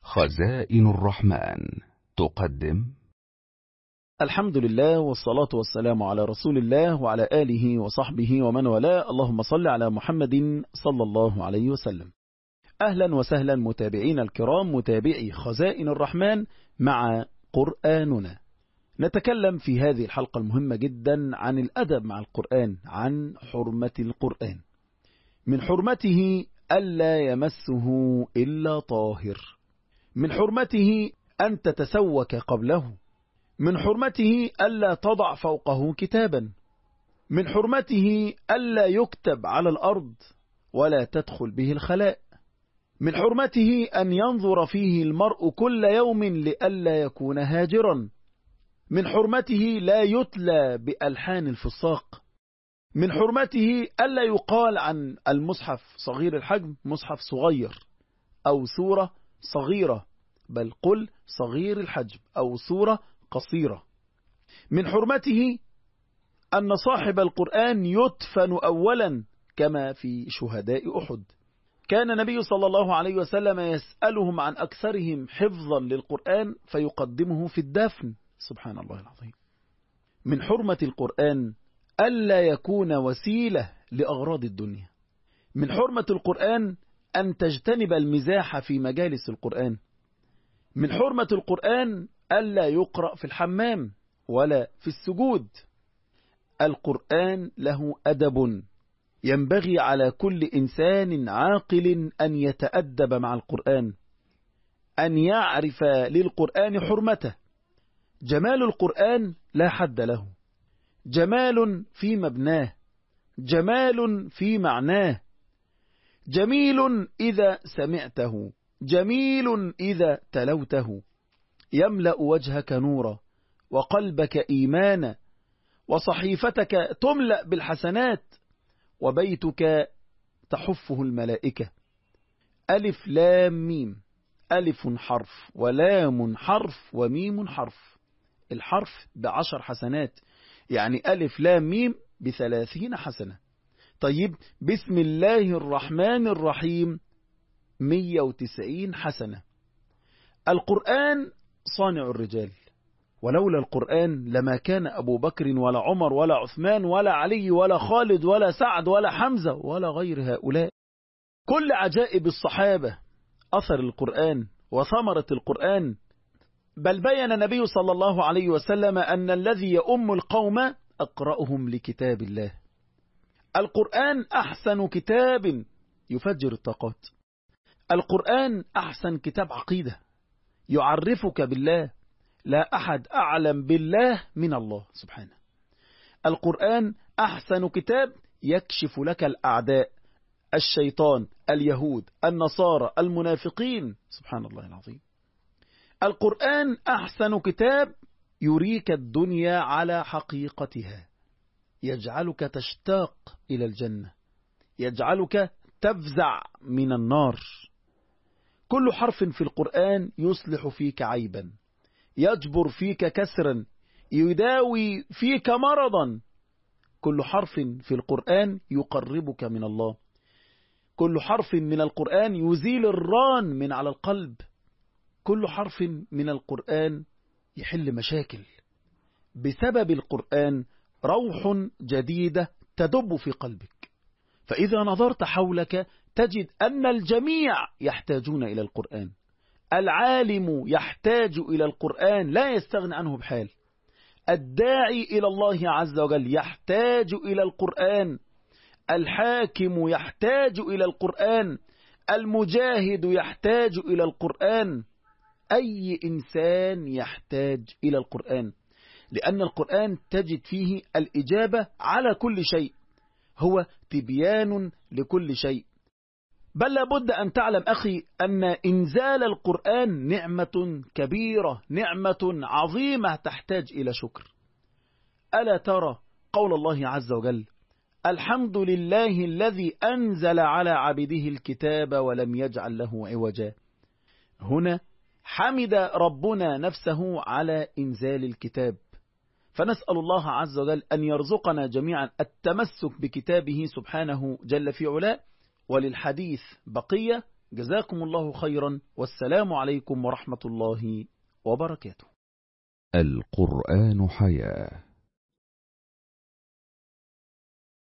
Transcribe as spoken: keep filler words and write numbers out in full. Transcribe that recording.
خزائن الرحمن تقدم. الحمد لله والصلاة والسلام على رسول الله وعلى آله وصحبه ومن والاه. اللهم صل على محمد صلى الله عليه وسلم. أهلا وسهلا متابعين الكرام، متابعي خزائن الرحمن مع قرآننا. نتكلم في هذه الحلقة المهمة جدا عن الأدب مع القرآن، عن حرمة القرآن. من حرمته ألا يمسه إلا طاهر، من حرمته أن تتسوك قبله، من حرمته ألا تضع فوقه كتابا، من حرمته ألا يكتب على الأرض ولا تدخل به الخلاء، من حرمته أن ينظر فيه المرء كل يوم لئلا يكون هاجرا، من حرمته لا يتلى بألحان الفساق، من حرمته ألا يقال عن المصحف صغير الحجم مصحف صغير أو سورة صغيرة، بل قل صغير الحجم أو سورة قصيرة. من حرمته أن صاحب القرآن يدفن أولا كما في شهداء أحد. كان النبي صلى الله عليه وسلم يسألهم عن أكثرهم حفظا للقرآن فيقدمه في الدفن، سبحان الله العظيم. من حرمة القرآن ألا يكون وسيلة لأغراض الدنيا، من حرمة القرآن أن تجتنب المزاح في مجالس القرآن، من حرمة القرآن ألا يقرأ في الحمام ولا في السجود. القرآن له أدب، ينبغي على كل إنسان عاقل أن يتأدب مع القرآن، أن يعرف للقرآن حرمته. جمال القرآن لا حد له، جمال في مبناه، جمال في معناه، جميل إذا سمعته، جميل إذا تلوته، يملأ وجهك نورا وقلبك إيمانا، وصحيفتك تملأ بالحسنات، وبيتك تحفه الملائكة. ألف لام ميم، ألف حرف ولام حرف وميم حرف، الحرف بعشر حسنات، يعني ألف لام ميم بثلاثين حسنة. طيب بسم الله الرحمن الرحيم مية وتسعين حسنة. القرآن صانع الرجال، ولولا القرآن لما كان أبو بكر ولا عمر ولا عثمان ولا علي ولا خالد ولا سعد ولا حمزة ولا غير هؤلاء. كل عجائب الصحابة أثر القرآن وثمرة القرآن. بل بين النبي صلى الله عليه وسلم أن الذي يؤم القوم أقرأهم لكتاب الله. القرآن أحسن كتاب يفجر الطاقات. القرآن أحسن كتاب عقيدة يعرفك بالله، لا أحد أعلم بالله من الله سبحانه. القرآن أحسن كتاب يكشف لك الأعداء، الشيطان، اليهود، النصارى، المنافقين، سبحان الله العظيم. القرآن أحسن كتاب يريك الدنيا على حقيقتها، يجعلك تشتاق إلى الجنة، يجعلك تفزع من النار. كل حرف في القرآن يصلح فيك عيبا، يجبر فيك كسرا، يداوي فيك مرضا. كل حرف في القرآن يقربك من الله، كل حرف من القرآن يزيل الران من على القلب، كل حرف من القرآن يحل مشاكل. بسبب القرآن روح جديدة تدب في قلبك. فإذا نظرت حولك تجد أن الجميع يحتاجون إلى القرآن. العالم يحتاج إلى القرآن، لا يستغني عنه بحال. الداعي إلى الله عز وجل يحتاج إلى القرآن. الحاكم يحتاج إلى القرآن. المجاهد يحتاج إلى القرآن. أي إنسان يحتاج إلى القرآن، لأن القرآن تجد فيه الإجابة على كل شيء، هو تبيان لكل شيء. بل لابد أن تعلم أخي أن إنزال القرآن نعمة كبيرة، نعمة عظيمة تحتاج إلى شكر. ألا ترى قول الله عز وجل: الحمد لله الذي أنزل على عبده الكتاب ولم يجعل له عوجا. هنا حمد ربنا نفسه على إنزال الكتاب، فنسأل الله عز وجل أن يرزقنا جميعا التمسك بكتابه سبحانه جل في علاه. وللحديث بقية، جزاكم الله خيرا، والسلام عليكم ورحمة الله وبركاته. القرآن حياة.